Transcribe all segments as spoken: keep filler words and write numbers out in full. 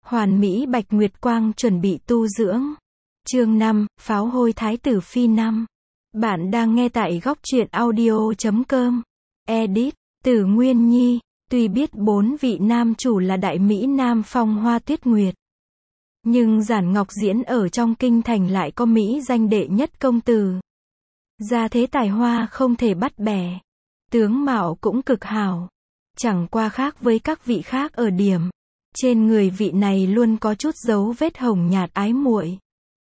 Hoàn Mỹ Bạch Nguyệt Quang chuẩn bị tu dưỡng. Chương năm, Pháo hôi Thái tử Phi năm. Bạn đang nghe tại góc truyện audio chấm com. Edit, Tử Nguyên Nhi. Tuy biết bốn vị nam chủ là đại mỹ nam Phong Hoa Tuyết Nguyệt, nhưng Giản Ngọc Diễn ở trong kinh thành lại có mỹ danh đệ nhất công tử. Gia thế tài hoa không thể bắt bẻ. Tướng mạo cũng cực hảo. Chẳng qua khác với các vị khác ở điểm, trên người vị này luôn có chút dấu vết hồng nhạt ái muội.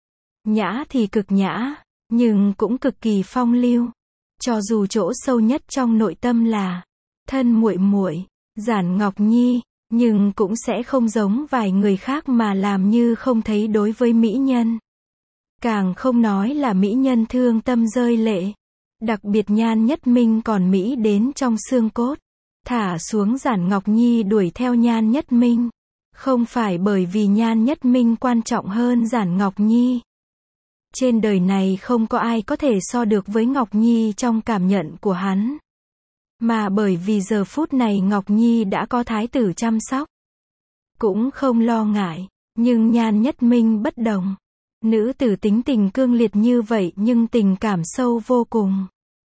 Nhã thì cực nhã, nhưng cũng cực kỳ phong lưu. Cho dù chỗ sâu nhất trong nội tâm là thân muội muội, Giản Ngọc Nhi, nhưng cũng sẽ không giống vài người khác mà làm như không thấy đối với mỹ nhân. Càng không nói là mỹ nhân thương tâm rơi lệ. Đặc biệt Nhan Nhất Minh còn mỹ đến trong xương cốt. Thả xuống Giản Ngọc Nhi đuổi theo Nhan Nhất Minh. Không phải bởi vì Nhan Nhất Minh quan trọng hơn Giản Ngọc Nhi. Trên đời này không có ai có thể so được với Ngọc Nhi trong cảm nhận của hắn. Mà bởi vì giờ phút này Ngọc Nhi đã có thái tử chăm sóc. Cũng không lo ngại, nhưng Nhan Nhất Minh bất đồng. Nữ tử tính tình cương liệt như vậy nhưng tình cảm sâu vô cùng.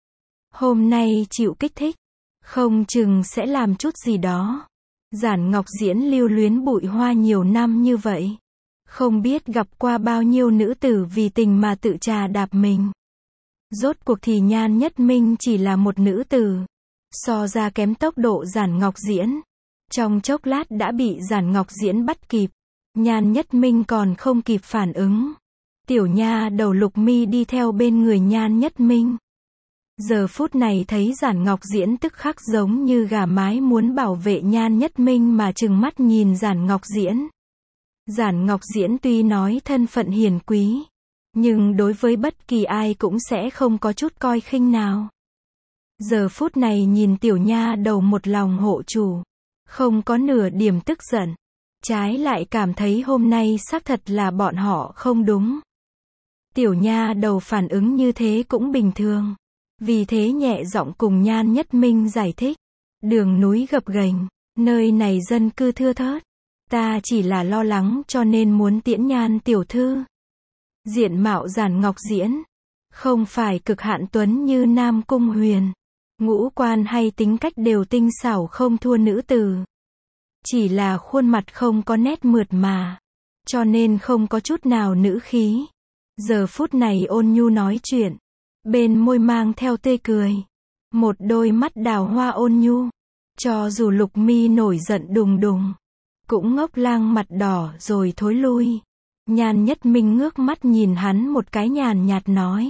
Hôm nay chịu kích thích, không chừng sẽ làm chút gì đó. Giản Ngọc Diễn lưu luyến bụi hoa nhiều năm như vậy. Không biết gặp qua bao nhiêu nữ tử vì tình mà tự trà đạp mình. Rốt cuộc thì Nhan Nhất Minh chỉ là một nữ tử. So ra kém tốc độ Giản Ngọc Diễn. Trong chốc lát đã bị Giản Ngọc Diễn bắt kịp. Nhan Nhất Minh còn không kịp phản ứng. Tiểu nha đầu Lục Mi đi theo bên người Nhan Nhất Minh. Giờ phút này thấy Giản Ngọc Diễn tức khắc giống như gà mái muốn bảo vệ Nhan Nhất Minh mà trừng mắt nhìn Giản Ngọc Diễn. Giản Ngọc Diễn tuy nói thân phận hiền quý, nhưng đối với bất kỳ ai cũng sẽ không có chút coi khinh nào. Giờ phút này nhìn tiểu nha đầu một lòng hộ chủ, không có nửa điểm tức giận. Trái lại cảm thấy hôm nay xác thật là bọn họ không đúng. Tiểu nha đầu phản ứng như thế cũng bình thường. Vì thế nhẹ giọng cùng Nhan Nhất Minh giải thích. Đường núi gập ghềnh, nơi này dân cư thưa thớt. Ta chỉ là lo lắng cho nên muốn tiễn Nhan tiểu thư. Diện mạo Giản Ngọc Diễn, không phải cực hạn tuấn như Nam Cung Huyền. Ngũ quan hay tính cách đều tinh xảo không thua nữ tử. Chỉ là khuôn mặt không có nét mượt mà, cho nên không có chút nào nữ khí. Giờ phút này ôn nhu nói chuyện, bên môi mang theo tươi cười. Một đôi mắt đào hoa ôn nhu. Cho dù Lục Mi nổi giận đùng đùng, cũng ngốc lang mặt đỏ rồi thối lui. Nhan Nhất Minh ngước mắt nhìn hắn một cái nhàn nhạt nói.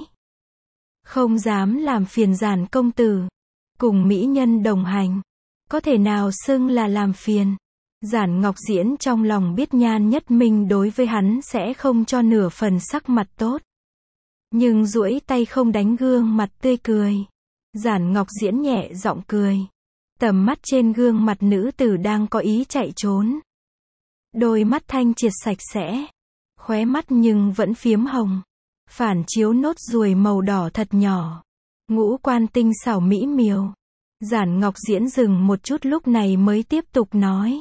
Không dám làm phiền Giản công tử. Cùng mỹ nhân đồng hành, có thể nào xưng là làm phiền. Giản Ngọc Diễn trong lòng biết Nhan Nhất Minh đối với hắn sẽ không cho nửa phần sắc mặt tốt. Nhưng duỗi tay không đánh gương mặt tươi cười. Giản Ngọc Diễn nhẹ giọng cười. Tầm mắt trên gương mặt nữ tử đang có ý chạy trốn. Đôi mắt thanh triệt sạch sẽ. Khóe mắt nhưng vẫn phiếm hồng. Phản chiếu nốt ruồi màu đỏ thật nhỏ. Ngũ quan tinh xảo mỹ miều. Giản Ngọc Diễn dừng một chút lúc này mới tiếp tục nói.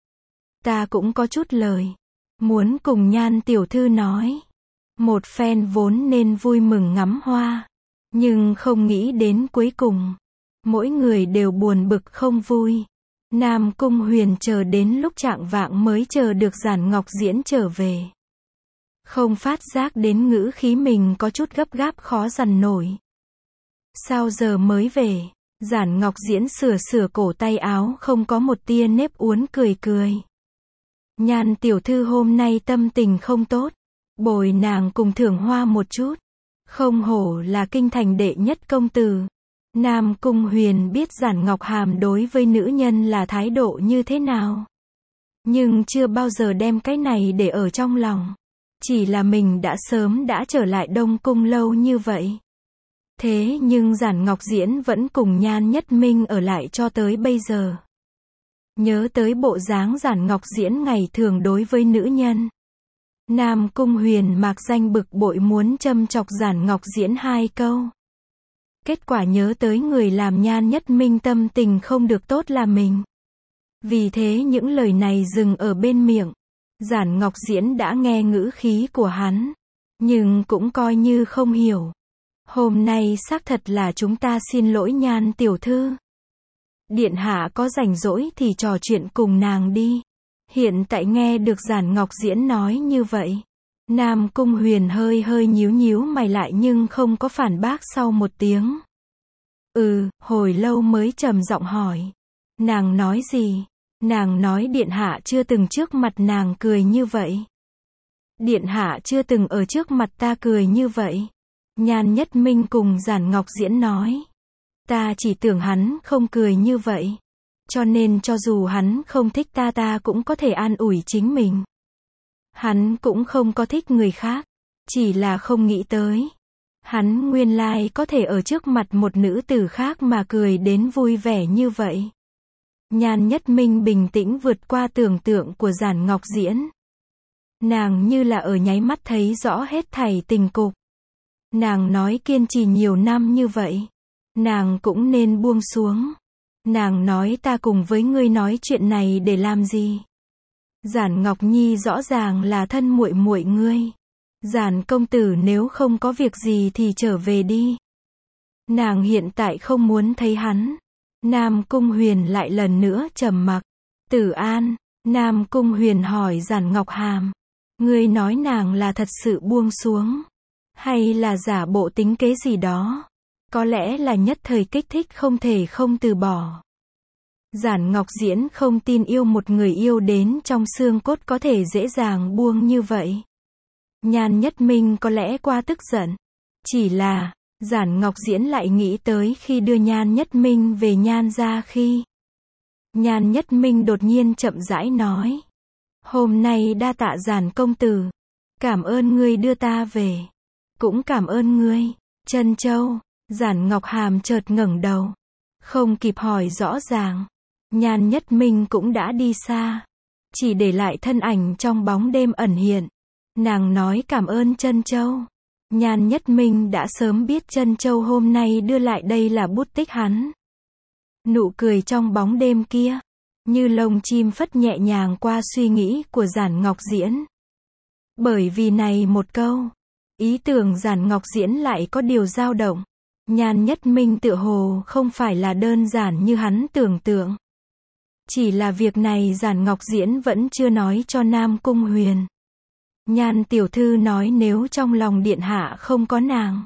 Ta cũng có chút lời muốn cùng Nhan tiểu thư nói. Một phen vốn nên vui mừng ngắm hoa, nhưng không nghĩ đến cuối cùng mỗi người đều buồn bực không vui. Nam Cung Huyền chờ đến lúc trạng vạng mới chờ được Giản Ngọc Diễn trở về. Không phát giác đến ngữ khí mình có chút gấp gáp khó dằn nổi. Sao giờ mới về? Giản Ngọc Diễn sửa sửa cổ tay áo không có một tia nếp uốn cười cười. Nhan tiểu thư hôm nay tâm tình không tốt. Bồi nàng cùng thưởng hoa một chút. Không hổ là kinh thành đệ nhất công tử. Nam Cung Huyền biết Giản Ngọc Hàm đối với nữ nhân là thái độ như thế nào. Nhưng chưa bao giờ đem cái này để ở trong lòng. Chỉ là mình đã sớm đã trở lại Đông Cung lâu như vậy. Thế nhưng Giản Ngọc Diễn vẫn cùng Nhan Nhất Minh ở lại cho tới bây giờ. Nhớ tới bộ dáng Giản Ngọc Diễn ngày thường đối với nữ nhân. Nam Cung Huyền mạc danh bực bội muốn châm chọc Giản Ngọc Diễn hai câu. Kết quả nhớ tới người làm Nhan Nhất Minh tâm tình không được tốt là mình. Vì thế những lời này dừng ở bên miệng. Giản Ngọc Diễn đã nghe ngữ khí của hắn, nhưng cũng coi như không hiểu. Hôm nay xác thật là chúng ta xin lỗi Nhan tiểu thư. Điện hạ có rảnh rỗi thì trò chuyện cùng nàng đi. Hiện tại nghe được Giản Ngọc Diễn nói như vậy, Nam Cung Huyền hơi hơi nhíu nhíu mày lại nhưng không có phản bác sau một tiếng. Ừ, hồi lâu mới trầm giọng hỏi. Nàng nói gì? Nàng nói điện hạ chưa từng trước mặt nàng cười như vậy. Điện hạ chưa từng ở trước mặt ta cười như vậy. Nhan Nhất Minh cùng Giản Ngọc Diễn nói. Ta chỉ tưởng hắn không cười như vậy. Cho nên cho dù hắn không thích ta ta cũng có thể an ủi chính mình. Hắn cũng không có thích người khác. Chỉ là không nghĩ tới. Hắn nguyên lai có thể ở trước mặt một nữ tử khác mà cười đến vui vẻ như vậy. Nhan Nhất Minh bình tĩnh vượt qua tưởng tượng của Giản Ngọc Diễn. Nàng như là ở nháy mắt thấy rõ hết thảy tình cục. Nàng nói kiên trì nhiều năm như vậy. Nàng cũng nên buông xuống. Nàng nói ta cùng với ngươi nói chuyện này để làm gì? Giản Ngọc Nhi rõ ràng là thân muội muội ngươi. Giản công tử nếu không có việc gì thì trở về đi. Nàng hiện tại không muốn thấy hắn. Nam Cung Huyền lại lần nữa trầm mặc. Tử An, Nam Cung Huyền hỏi Giản Ngọc Hàm. Ngươi nói nàng là thật sự buông xuống. Hay là giả bộ tính kế gì đó. Có lẽ là nhất thời kích thích không thể không từ bỏ. Giản Ngọc Diễn không tin yêu một người yêu đến trong xương cốt có thể dễ dàng buông như vậy. Nhan Nhất Minh có lẽ qua tức giận. Chỉ là, Giản Ngọc Diễn lại nghĩ tới khi đưa Nhan Nhất Minh về Nhan gia khi. Nhan Nhất Minh đột nhiên chậm rãi nói. Hôm nay đa tạ Giản công tử. Cảm ơn ngươi đưa ta về. Cũng cảm ơn ngươi, Trân Châu. Giản Ngọc Hàm chợt ngẩng đầu. Không kịp hỏi rõ ràng. Nhan Nhất Minh cũng đã đi xa. Chỉ để lại thân ảnh trong bóng đêm ẩn hiện. Nàng nói cảm ơn Trân Châu. Nhan Nhất Minh đã sớm biết Trân Châu hôm nay đưa lại đây là bút tích hắn. Nụ cười trong bóng đêm kia, như lông chim phất nhẹ nhàng qua suy nghĩ của Giản Ngọc Diễn. Bởi vì này một câu, ý tưởng Giản Ngọc Diễn lại có điều dao động. Nhan Nhất Minh tựa hồ không phải là đơn giản như hắn tưởng tượng. Chỉ là việc này Giản Ngọc Diễn vẫn chưa nói cho Nam Cung Huyền. Nhan tiểu thư nói nếu trong lòng điện hạ không có nàng,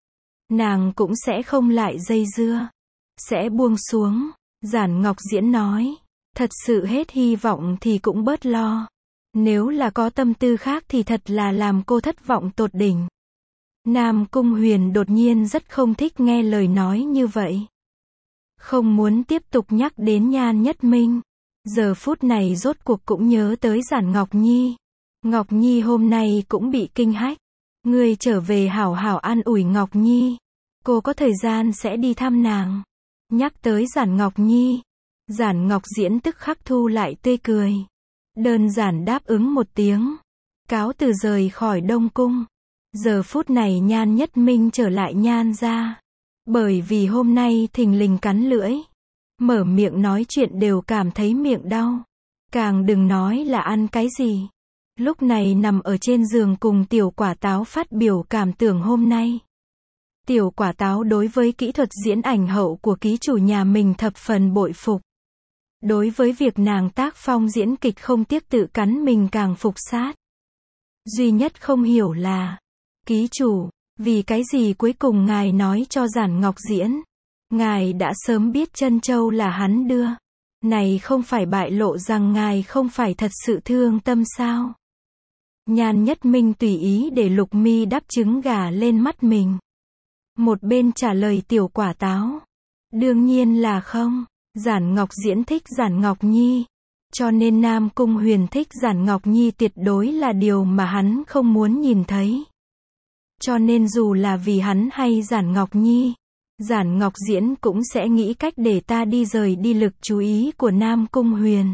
nàng cũng sẽ không lại dây dưa, sẽ buông xuống. Giản Ngọc Diễn nói, thật sự hết hy vọng thì cũng bớt lo. Nếu là có tâm tư khác thì thật là làm cô thất vọng tột đỉnh. Nam Cung Huyền đột nhiên rất không thích nghe lời nói như vậy. Không muốn tiếp tục nhắc đến Nhan Nhất Minh. Giờ phút này rốt cuộc cũng nhớ tới Giản Ngọc Nhi. Ngọc Nhi hôm nay cũng bị kinh hách. Ngươi trở về hảo hảo an ủi Ngọc Nhi. Cô có thời gian sẽ đi thăm nàng. Nhắc tới Giản Ngọc Nhi. Giản Ngọc Diễn tức khắc thu lại tươi cười. Đơn giản đáp ứng một tiếng. Cáo từ rời khỏi Đông Cung. Giờ phút này Nhan Nhất Minh trở lại Nhan gia. Bởi vì hôm nay thình lình cắn lưỡi. Mở miệng nói chuyện đều cảm thấy miệng đau. Càng đừng nói là ăn cái gì. Lúc này nằm ở trên giường cùng Tiểu Quả Táo phát biểu cảm tưởng hôm nay. Tiểu Quả Táo đối với kỹ thuật diễn ảnh hậu của ký chủ nhà mình thập phần bội phục. Đối với việc nàng tác phong diễn kịch không tiếc tự cắn mình càng phục sát. Duy nhất không hiểu là, ký chủ, vì cái gì cuối cùng ngài nói cho Giản Ngọc Diễn. Ngài đã sớm biết Trân Châu là hắn đưa. Này không phải bại lộ rằng ngài không phải thật sự thương tâm sao? Nhan Nhất Minh tùy ý để Lục Mi đắp trứng gà lên mắt mình. Một bên trả lời Tiểu Quả Táo. Đương nhiên là không. Giản Ngọc Diễn thích Giản Ngọc Nhi. Cho nên Nam Cung Huyền thích Giản Ngọc Nhi tuyệt đối là điều mà hắn không muốn nhìn thấy. Cho nên dù là vì hắn hay Giản Ngọc Nhi, Giản Ngọc Diễn cũng sẽ nghĩ cách để ta đi rời đi lực chú ý của Nam Cung Huyền.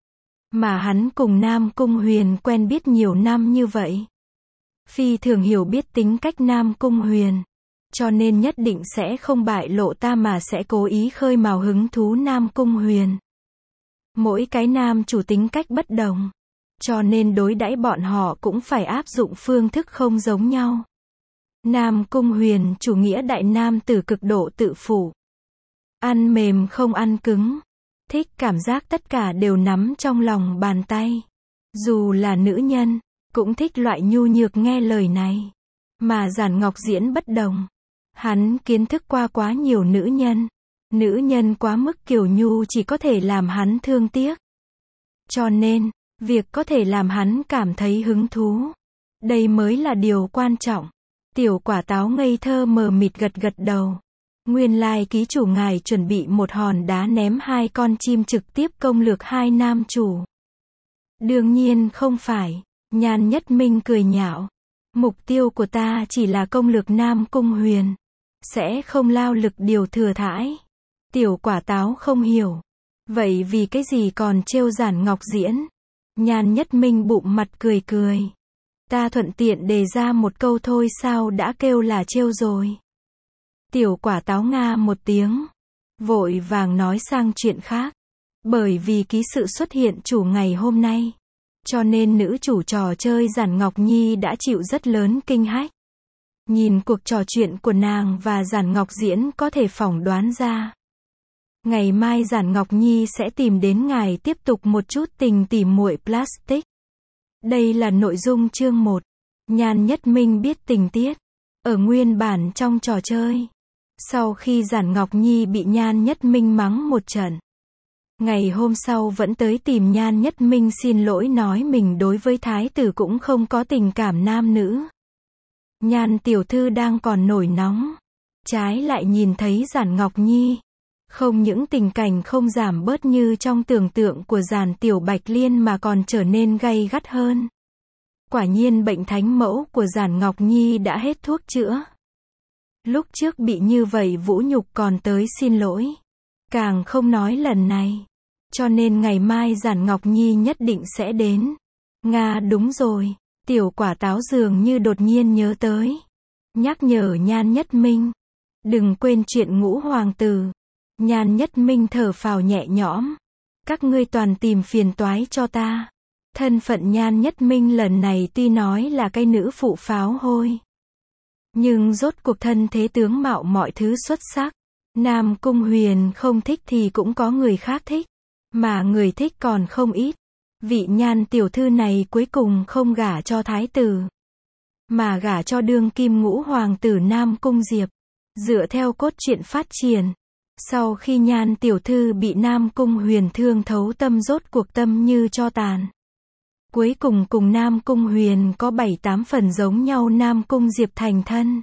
Mà hắn cùng Nam Cung Huyền quen biết nhiều năm như vậy. Phi thường hiểu biết tính cách Nam Cung Huyền. Cho nên nhất định sẽ không bại lộ ta mà sẽ cố ý khơi mào hứng thú Nam Cung Huyền. Mỗi cái nam chủ tính cách bất đồng. cho nên đối đãi bọn họ cũng phải áp dụng phương thức không giống nhau. Nam Cung Huyền chủ nghĩa đại nam tử cực độ tự phụ. Ăn mềm không ăn cứng. Thích cảm giác tất cả đều nắm trong lòng bàn tay. Dù là nữ nhân, cũng thích loại nhu nhược nghe lời này. Mà Giản Ngọc Diễn bất đồng. Hắn kiến thức qua quá nhiều nữ nhân. Nữ nhân quá mức kiều nhu chỉ có thể làm hắn thương tiếc. Cho nên, việc có thể làm hắn cảm thấy hứng thú. Đây mới là điều quan trọng. Tiểu Quả Táo ngây thơ mờ mịt gật gật đầu. Nguyên lai ký chủ ngài chuẩn bị một hòn đá ném hai con chim trực tiếp công lược hai nam chủ. Đương nhiên không phải. Nhan Nhất Minh cười nhạo. Mục tiêu của ta chỉ là công lược Nam Cung Huyền. Sẽ không lao lực điều thừa thãi. Tiểu Quả Táo không hiểu. Vậy vì cái gì còn trêu Giản Ngọc Diễn? Nhan Nhất Minh bụng mặt cười cười. Ta thuận tiện đề ra một câu thôi sao đã kêu là trêu rồi. Tiểu Quả Táo nga một tiếng. Vội vàng nói sang chuyện khác. Bởi vì ký sự xuất hiện chủ ngày hôm nay. Cho nên nữ chủ trò chơi Giản Ngọc Nhi đã chịu rất lớn kinh hách. Nhìn cuộc trò chuyện của nàng và Giản Ngọc Diễn có thể phỏng đoán ra. Ngày mai Giản Ngọc Nhi sẽ tìm đến ngài tiếp tục một chút tình tỉ muội plastic. Đây là nội dung chương một. Nhan Nhất Minh biết tình tiết. Ở nguyên bản trong trò chơi. Sau khi Giản Ngọc Nhi bị Nhan Nhất Minh mắng một trận. Ngày hôm sau vẫn tới tìm Nhan Nhất Minh xin lỗi nói mình đối với thái tử cũng không có tình cảm nam nữ. Nhan tiểu thư đang còn nổi nóng. Trái lại nhìn thấy Giản Ngọc Nhi. Không những tình cảnh không giảm bớt như trong tưởng tượng của Giản Tiểu Bạch Liên mà còn trở nên gay gắt hơn. Quả nhiên bệnh thánh mẫu của Giản Ngọc Nhi đã hết thuốc chữa. Lúc trước bị như vậy vũ nhục còn tới xin lỗi. Càng không nói lần này. Cho nên ngày mai Giản Ngọc Nhi nhất định sẽ đến. Nga đúng rồi. Tiểu Quả Táo dường như đột nhiên nhớ tới. Nhắc nhở Nhan Nhất Minh. Đừng quên chuyện Ngũ Hoàng tử. Nhan Nhất Minh thở phào nhẹ nhõm. Các ngươi toàn tìm phiền toái cho ta. Thân phận Nhan Nhất Minh lần này tuy nói là cái nữ phụ pháo hôi. Nhưng rốt cuộc thân thế tướng mạo mọi thứ xuất sắc. Nam Cung Huyền không thích thì cũng có người khác thích. Mà người thích còn không ít. Vị Nhan tiểu thư này cuối cùng không gả cho thái tử. Mà gả cho đương kim Ngũ Hoàng tử Nam Cung Diệp. Dựa theo cốt truyện phát triển. Sau khi Nhan tiểu thư bị Nam Cung Huyền thương thấu tâm rốt cuộc tâm như cho tàn. Cuối cùng cùng Nam Cung Huyền có bảy tám phần giống nhau Nam Cung Diệp thành thân.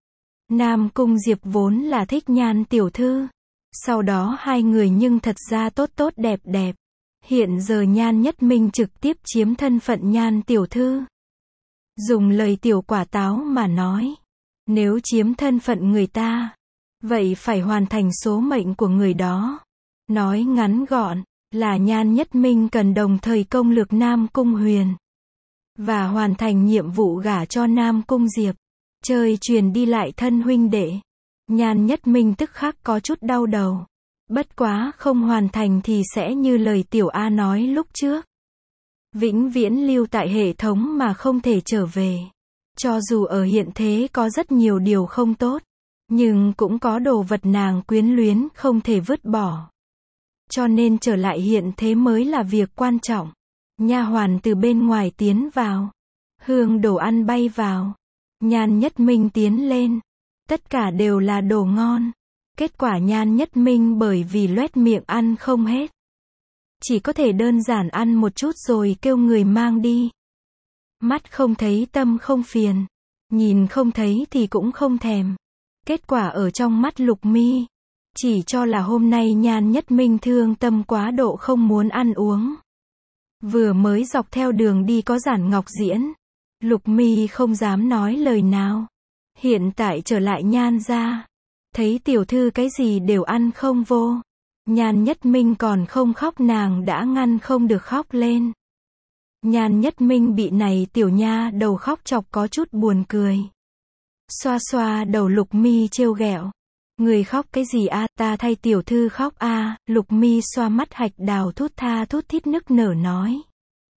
Nam Cung Diệp vốn là thích Nhan tiểu thư. Sau đó hai người nhưng thật ra tốt tốt đẹp đẹp. Hiện giờ Nhan Nhất Minh trực tiếp chiếm thân phận Nhan tiểu thư. Dùng lời Tiểu Quả Táo mà nói. Nếu chiếm thân phận người ta. Vậy phải hoàn thành số mệnh của người đó. Nói ngắn gọn. Là Nhan Nhất Minh cần đồng thời công lược Nam Cung Huyền. Và hoàn thành nhiệm vụ gả cho Nam Cung Diệp. Chơi truyền đi lại thân huynh đệ. Nhan Nhất Minh tức khắc có chút đau đầu. Bất quá không hoàn thành thì sẽ như lời Tiểu A nói lúc trước. Vĩnh viễn lưu tại hệ thống mà không thể trở về. Cho dù ở hiện thế có rất nhiều điều không tốt. Nhưng cũng có đồ vật nàng quyến luyến không thể vứt bỏ. Cho nên trở lại hiện thế mới là việc quan trọng. Nha hoàn từ bên ngoài tiến vào. Hương đồ ăn bay vào. Nhan Nhất Minh tiến lên. Tất cả đều là đồ ngon. Kết quả Nhan Nhất Minh bởi vì loét miệng ăn không hết. Chỉ có thể đơn giản ăn một chút rồi kêu người mang đi. Mắt không thấy tâm không phiền. Nhìn không thấy thì cũng không thèm. Kết quả ở trong mắt Lục Mi. Chỉ cho là hôm nay Nhan Nhất Minh thương tâm quá độ không muốn ăn uống. Vừa mới dọc theo đường đi có Giản Ngọc Diễn. Lục Mi không dám nói lời nào. Hiện tại trở lại Nhan gia. Thấy tiểu thư cái gì đều ăn không vô. Nhan Nhất Minh còn không khóc nàng đã ngăn không được khóc lên. Nhan Nhất Minh bị này tiểu nha đầu khóc chọc có chút buồn cười. Xoa xoa đầu Lục Mi trêu ghẹo. Người khóc cái gì a, à, ta thay tiểu thư khóc a, à. Lục Mi xoa mắt hạch đào thút tha thút thít nức nở nói.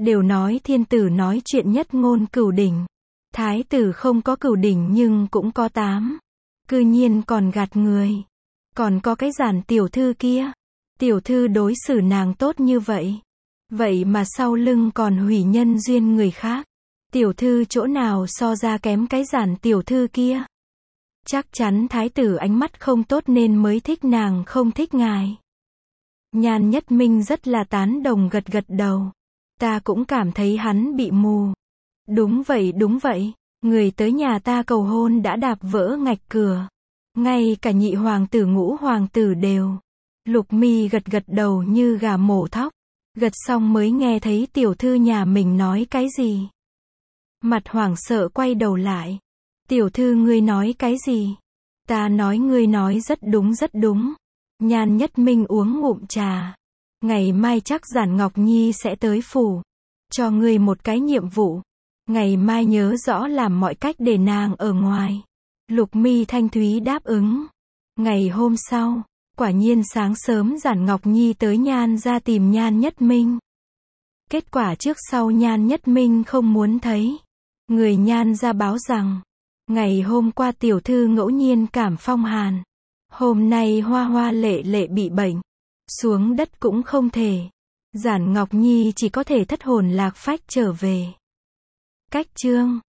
Đều nói thiên tử nói chuyện nhất ngôn cửu đỉnh. Thái tử không có cửu đỉnh nhưng cũng có tám. Cư nhiên còn gạt người. Còn có cái Giản tiểu thư kia. Tiểu thư đối xử nàng tốt như vậy. Vậy mà sau lưng còn hủy nhân duyên người khác. Tiểu thư chỗ nào so ra kém cái Giản tiểu thư kia. Chắc chắn thái tử ánh mắt không tốt nên mới thích nàng không thích ngài. Nhan Nhất Minh rất là tán đồng gật gật đầu. Ta cũng cảm thấy hắn bị mù. Đúng vậy đúng vậy. Người tới nhà ta cầu hôn đã đạp vỡ ngạch cửa. Ngay cả nhị hoàng tử ngũ hoàng tử đều. Lục Mi gật gật đầu như gà mổ thóc. Gật xong mới nghe thấy tiểu thư nhà mình nói cái gì. Mặt hoảng sợ quay đầu lại. Tiểu thư ngươi nói cái gì? Ta nói ngươi nói rất đúng rất đúng. Nhan Nhất Minh uống ngụm trà. Ngày mai chắc Giản Ngọc Nhi sẽ tới phủ. Cho ngươi một cái nhiệm vụ. Ngày mai nhớ rõ làm mọi cách để nàng ở ngoài. Lục Mi thanh thúy đáp ứng. Ngày hôm sau, quả nhiên sáng sớm Giản Ngọc Nhi tới Nhan ra tìm Nhan Nhất Minh. Kết quả trước sau Nhan Nhất Minh không muốn thấy. Người Nhan ra báo rằng, ngày hôm qua tiểu thư ngẫu nhiên cảm phong hàn. Hôm nay Hoa Hoa Lệ Lệ bị bệnh. Xuống đất cũng không thể. Giản Ngọc Nhi chỉ có thể thất hồn lạc phách trở về. Cách chương